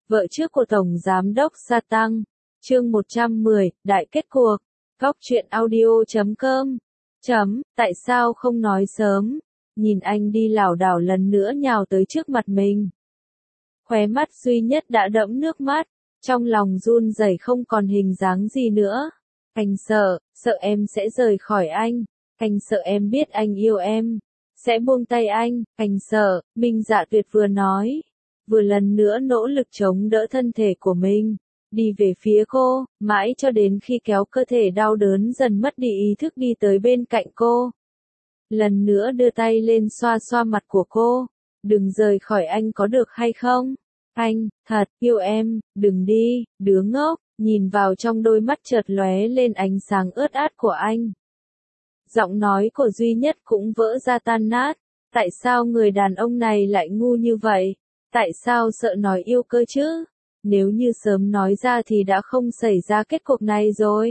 vợ trước của Tổng Giám đốc Sa Tăng, chương 110, đại kết cuộc, góc truyện audio.com, tại sao không nói sớm, nhìn anh đi lảo đảo lần nữa nhào tới trước mặt mình. Khóe mắt duy nhất đã đẫm nước mắt, trong lòng run rẩy không còn hình dáng gì nữa. Anh sợ em sẽ rời khỏi anh sợ em biết anh yêu em, sẽ buông tay anh sợ, Minh Dạ Tuyệt vừa nói, vừa lần nữa nỗ lực chống đỡ thân thể của mình, đi về phía cô, mãi cho đến khi kéo cơ thể đau đớn dần mất đi ý thức đi tới bên cạnh cô. Lần nữa đưa tay lên xoa xoa mặt của cô, đừng rời khỏi anh có được hay không? Anh, thật, yêu em, đừng đi, đứa ngốc, nhìn vào trong đôi mắt chợt lóe lên ánh sáng ướt át của anh. Giọng nói của duy nhất cũng vỡ ra tan nát, tại sao người đàn ông này lại ngu như vậy? Tại sao sợ nói yêu cơ chứ? Nếu như sớm nói ra thì đã không xảy ra kết cục này rồi.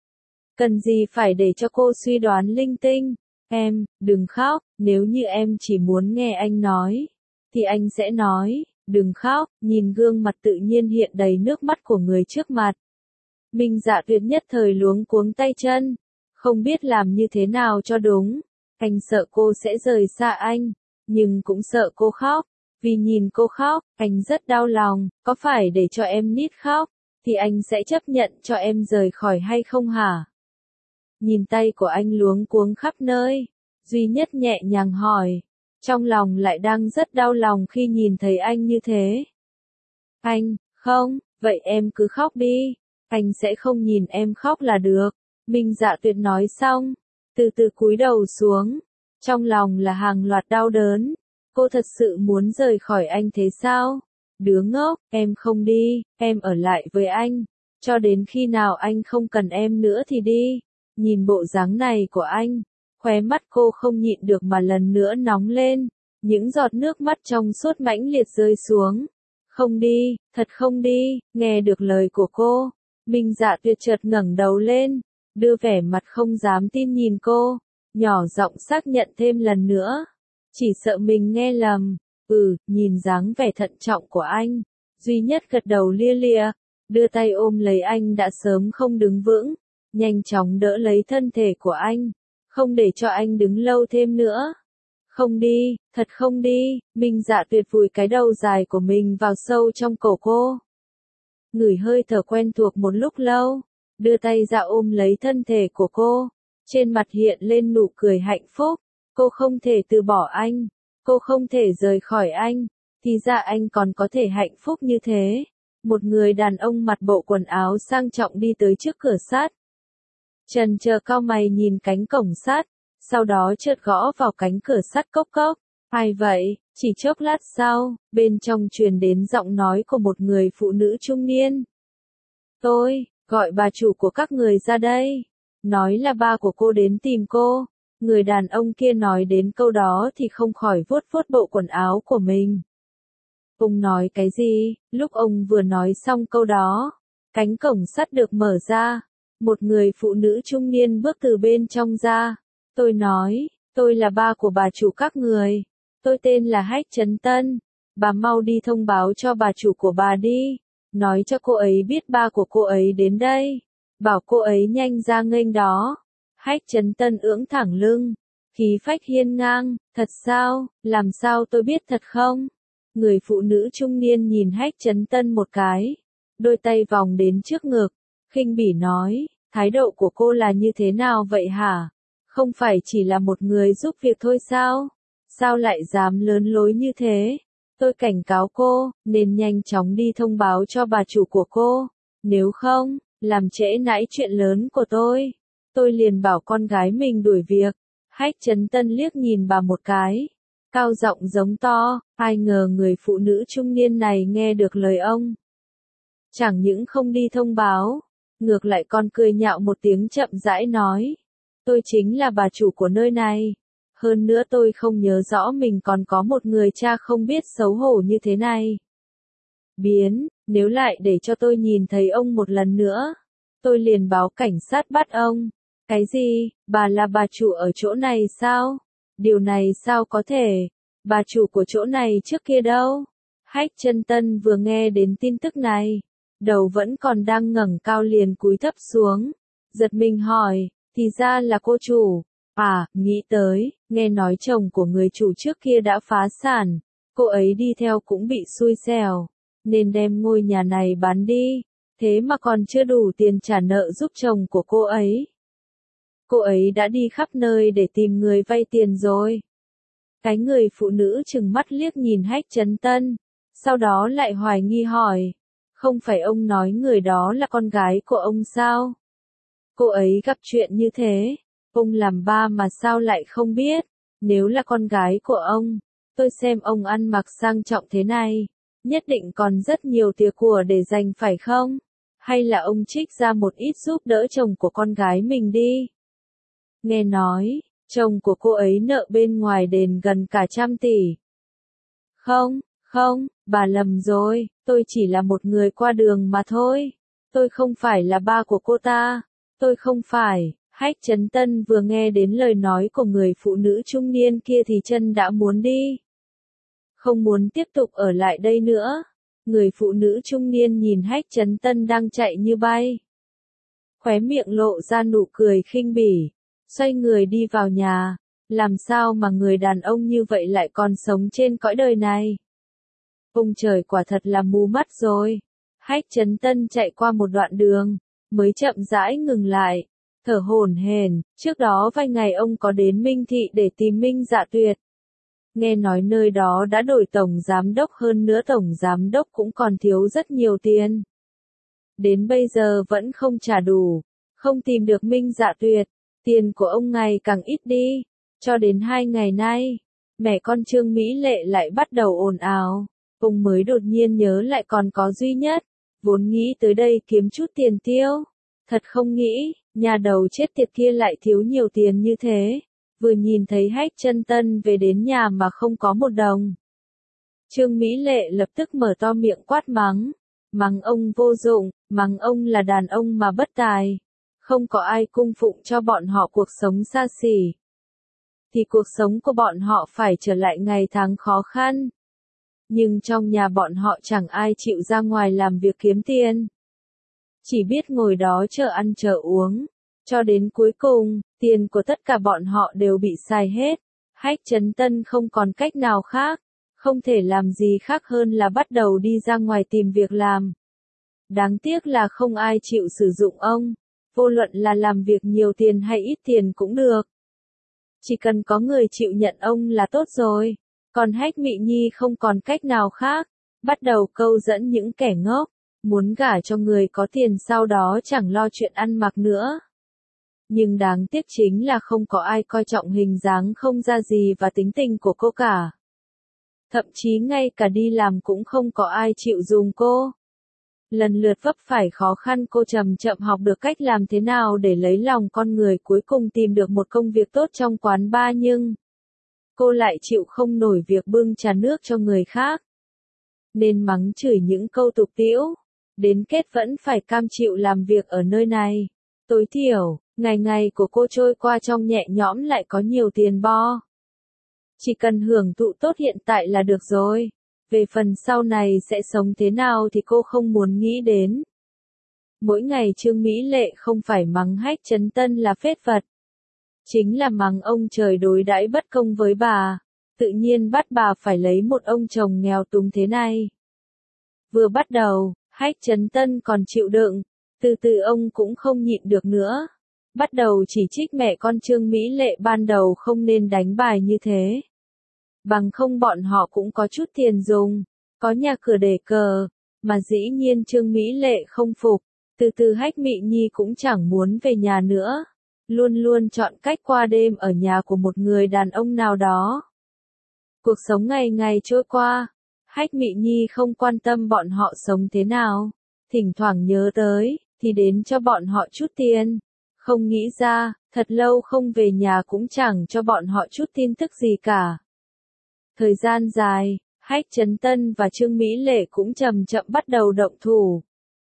Cần gì phải để cho cô suy đoán linh tinh? Em, đừng khóc, nếu như em chỉ muốn nghe anh nói, thì anh sẽ nói, đừng khóc, nhìn gương mặt tự nhiên hiện đầy nước mắt của người trước mặt. Minh Dạ Tuyệt nhất thời luống cuống tay chân, không biết làm như thế nào cho đúng. Anh sợ cô sẽ rời xa anh, nhưng cũng sợ cô khóc. Vì nhìn cô khóc, anh rất đau lòng, có phải để cho em nít khóc, thì anh sẽ chấp nhận cho em rời khỏi hay không hả? Nhìn tay của anh luống cuống khắp nơi, duy nhất nhẹ nhàng hỏi, trong lòng lại đang rất đau lòng khi nhìn thấy anh như thế. Anh, không, vậy em cứ khóc đi, anh sẽ không nhìn em khóc là được. Minh Dạ Tuyệt nói xong, từ từ cúi đầu xuống, trong lòng là hàng loạt đau đớn. Cô thật sự muốn rời khỏi anh thế sao? Đứa ngốc, em không đi, em ở lại với anh, cho đến khi nào anh không cần em nữa thì đi. Nhìn bộ dáng này của anh, khóe mắt cô không nhịn được mà lần nữa nóng lên, những giọt nước mắt trong suốt mãnh liệt rơi xuống. Không đi, thật không đi, nghe được lời của cô, Minh Dạ Tuyệt chợt ngẩng đầu lên, đưa vẻ mặt không dám tin nhìn cô, nhỏ giọng xác nhận thêm lần nữa. Chỉ sợ mình nghe lầm, nhìn dáng vẻ thận trọng của anh, duy nhất gật đầu lia lịa, đưa tay ôm lấy anh đã sớm không đứng vững, nhanh chóng đỡ lấy thân thể của anh, không để cho anh đứng lâu thêm nữa. Không đi, thật không đi, Minh Dạ Tuyệt vùi cái đầu dài của mình vào sâu trong cổ cô. Ngửi hơi thở quen thuộc một lúc lâu, đưa tay ra ôm lấy thân thể của cô, trên mặt hiện lên nụ cười hạnh phúc. Cô không thể từ bỏ anh, cô không thể rời khỏi anh, thì ra anh còn có thể hạnh phúc như thế. Một người đàn ông mặc bộ quần áo sang trọng đi tới trước cửa sắt. Trần chờ cau mày nhìn cánh cổng sắt, sau đó chợt gõ vào cánh cửa sắt cốc cốc. Ai vậy? Chỉ chốc lát sau, bên trong truyền đến giọng nói của một người phụ nữ trung niên. Tôi, gọi bà chủ của các người ra đây. Nói là ba của cô đến tìm cô. Người đàn ông kia nói đến câu đó thì không khỏi vuốt vuốt bộ quần áo của mình. Ông nói cái gì? Lúc ông vừa nói xong câu đó, cánh cổng sắt được mở ra. Một người phụ nữ trung niên bước từ bên trong ra. Tôi nói, tôi là ba của bà chủ các người. Tôi tên là Hách Chấn Tân. Bà mau đi thông báo cho bà chủ của bà đi. Nói cho cô ấy biết ba của cô ấy đến đây. Bảo cô ấy nhanh ra nghênh đó. Hách Chấn Tân ưỡn thẳng lưng, khí phách hiên ngang, thật sao, làm sao tôi biết thật không? Người phụ nữ trung niên nhìn Hách Chấn Tân một cái, đôi tay vòng đến trước ngực, khinh bỉ nói, thái độ của cô là như thế nào vậy hả? Không phải chỉ là một người giúp việc thôi sao? Sao lại dám lớn lối như thế? Tôi cảnh cáo cô, nên nhanh chóng đi thông báo cho bà chủ của cô, nếu không, làm trễ nải chuyện lớn của tôi liền bảo con gái mình đuổi việc. Hách Chấn Tân liếc nhìn bà một cái, cao giọng giống to, ai ngờ người phụ nữ trung niên này nghe được lời ông. Chẳng những không đi thông báo, ngược lại còn cười nhạo một tiếng chậm rãi nói, tôi chính là bà chủ của nơi này. Hơn nữa tôi không nhớ rõ mình còn có một người cha không biết xấu hổ như thế này. Nếu lại để cho tôi nhìn thấy ông một lần nữa, tôi liền báo cảnh sát bắt ông. Cái gì, bà là bà chủ ở chỗ này sao? Điều này sao có thể? Bà chủ của chỗ này trước kia đâu? Hách Chân Tân vừa nghe đến tin tức này, đầu vẫn còn đang ngẩng cao liền cúi thấp xuống, giật mình hỏi, thì ra là cô chủ. À, nghĩ tới, nghe nói chồng của người chủ trước kia đã phá sản, cô ấy đi theo cũng bị xui xẻo, nên đem ngôi nhà này bán đi, thế mà còn chưa đủ tiền trả nợ giúp chồng của cô ấy. Cô ấy đã đi khắp nơi để tìm người vay tiền rồi. Cái người phụ nữ trừng mắt liếc nhìn Hách Chấn Tân, sau đó lại hoài nghi hỏi, không phải ông nói người đó là con gái của ông sao? Cô ấy gặp chuyện như thế, ông làm ba mà sao lại không biết, nếu là con gái của ông, tôi xem ông ăn mặc sang trọng thế này, nhất định còn rất nhiều tiền của để dành phải không? Hay là ông trích ra một ít giúp đỡ chồng của con gái mình đi? Nghe nói, chồng của cô ấy nợ bên ngoài đền gần cả 100 tỷ. Không, bà lầm rồi, tôi chỉ là một người qua đường mà thôi. Tôi không phải là ba của cô ta. Tôi không phải. Hách Chấn Tân vừa nghe đến lời nói của người phụ nữ trung niên kia thì chân đã muốn đi. Không muốn tiếp tục ở lại đây nữa. Người phụ nữ trung niên nhìn Hách Chấn Tân đang chạy như bay. Khóe miệng lộ ra nụ cười khinh bỉ. Xoay người đi vào nhà. Làm sao mà người đàn ông như vậy lại còn sống trên cõi đời này? Ông trời quả thật là mù mắt rồi. Hách Chấn Tân chạy qua một đoạn đường, mới chậm rãi ngừng lại, thở hổn hển. Trước đó vài ngày ông có đến Minh Thị để tìm Minh Dạ Tuyệt. Nghe nói nơi đó đã đổi tổng giám đốc, hơn nữa tổng giám đốc cũng còn thiếu rất nhiều tiền. Đến bây giờ vẫn không trả đủ, không tìm được Minh Dạ Tuyệt, tiền của ông ngày càng ít đi. Cho đến 2 ngày nay, mẹ con Trương Mỹ Lệ lại bắt đầu ồn ào. Ông mới đột nhiên nhớ lại còn có Duy Nhất, vốn nghĩ tới đây kiếm chút tiền tiêu. Thật không nghĩ, nhà đầu chết tiệt kia lại thiếu nhiều tiền như thế. Vừa nhìn thấy Hách Chân Tân về đến nhà mà không có một đồng. Trương Mỹ Lệ lập tức mở to miệng quát mắng. Mắng ông vô dụng, mắng ông là đàn ông mà bất tài. Không có ai cung phụng cho bọn họ cuộc sống xa xỉ. Thì cuộc sống của bọn họ phải trở lại ngày tháng khó khăn. Nhưng trong nhà bọn họ chẳng ai chịu ra ngoài làm việc kiếm tiền. Chỉ biết ngồi đó chờ ăn chờ uống. Cho đến cuối cùng, tiền của tất cả bọn họ đều bị xài hết. Hách Chấn Tân không còn cách nào khác. Không thể làm gì khác hơn là bắt đầu đi ra ngoài tìm việc làm. Đáng tiếc là không ai chịu sử dụng ông. Vô luận là làm việc nhiều tiền hay ít tiền cũng được. Chỉ cần có người chịu nhận ông là tốt rồi. Còn Hách Mị Nhi không còn cách nào khác, bắt đầu câu dẫn những kẻ ngốc, muốn gả cho người có tiền sau đó chẳng lo chuyện ăn mặc nữa. Nhưng đáng tiếc chính là không có ai coi trọng hình dáng không ra gì và tính tình của cô cả. Thậm chí ngay cả đi làm cũng không có ai chịu dùng cô. Lần lượt vấp phải khó khăn, cô chậm chậm học được cách làm thế nào để lấy lòng con người, cuối cùng tìm được một công việc tốt trong quán bar, nhưng cô lại chịu không nổi việc bưng trà nước cho người khác. Nên mắng chửi những câu tục tĩu, đến kết vẫn phải cam chịu làm việc ở nơi này. Tối thiểu, ngày ngày của cô trôi qua trong nhẹ nhõm lại có nhiều tiền bo. Chỉ cần hưởng thụ tốt hiện tại là được rồi. Về phần sau này sẽ sống thế nào thì cô không muốn nghĩ đến. Mỗi ngày Trương Mỹ Lệ không phải mắng Hách Chấn Tân là phết vật. Chính là mắng ông trời đối đãi bất công với bà. Tự nhiên bắt bà phải lấy một ông chồng nghèo túng thế này. Vừa bắt đầu, Hách Chấn Tân còn chịu đựng. Từ từ ông cũng không nhịn được nữa. Bắt đầu chỉ trích mẹ con Trương Mỹ Lệ ban đầu không nên đánh bài như thế. Bằng không bọn họ cũng có chút tiền dùng, có nhà cửa để cờ, mà dĩ nhiên Trương Mỹ Lệ không phục. Từ từ Hách Mị Nhi cũng chẳng muốn về nhà nữa. Luôn luôn chọn cách qua đêm ở nhà của một người đàn ông nào đó. Cuộc sống ngày ngày trôi qua, Hách Mị Nhi không quan tâm bọn họ sống thế nào. Thỉnh thoảng nhớ tới, thì đến cho bọn họ chút tiền. Không nghĩ ra, thật lâu không về nhà cũng chẳng cho bọn họ chút tin tức gì cả. Thời gian dài, Hách Chấn Tân và Trương Mỹ Lệ cũng chậm chậm bắt đầu động thủ.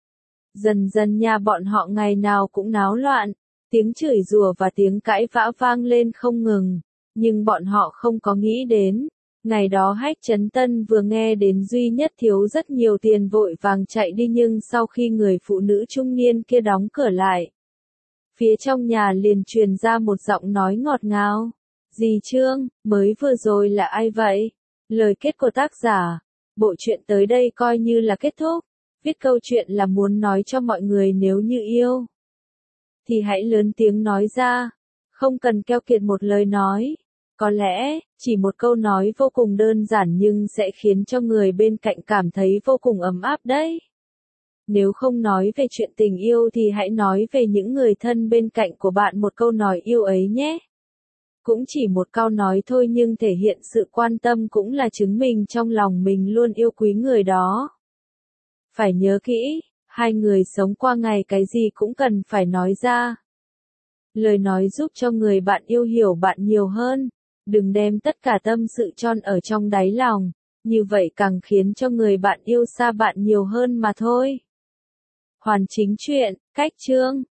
Dần dần nhà bọn họ ngày nào cũng náo loạn, tiếng chửi rủa và tiếng cãi vã vang lên không ngừng, nhưng bọn họ không có nghĩ đến, Ngày đó Hách Chấn Tân vừa nghe đến duy nhất thiếu rất nhiều tiền vội vàng chạy đi, nhưng sau khi người phụ nữ trung niên kia đóng cửa lại, phía trong nhà liền truyền ra một giọng nói ngọt ngào. Dì Trương, mới vừa rồi là ai vậy? Lời kết của tác giả. Bộ truyện tới đây coi như là kết thúc. Viết câu chuyện là muốn nói cho mọi người nếu như yêu thì hãy lớn tiếng nói ra, không cần keo kiệt một lời nói. Có lẽ, chỉ một câu nói vô cùng đơn giản nhưng sẽ khiến cho người bên cạnh cảm thấy vô cùng ấm áp đấy. Nếu không nói về chuyện tình yêu thì hãy nói về những người thân bên cạnh của bạn một câu nói yêu ấy nhé. Cũng chỉ một câu nói thôi nhưng thể hiện sự quan tâm cũng là chứng minh trong lòng mình luôn yêu quý người đó. Phải nhớ kỹ, hai người sống qua ngày cái gì cũng cần phải nói ra. Lời nói giúp cho người bạn yêu hiểu bạn nhiều hơn. Đừng đem tất cả tâm sự chôn ở trong đáy lòng, như vậy càng khiến cho người bạn yêu xa bạn nhiều hơn mà thôi. Hoàn chính truyện, cách chương.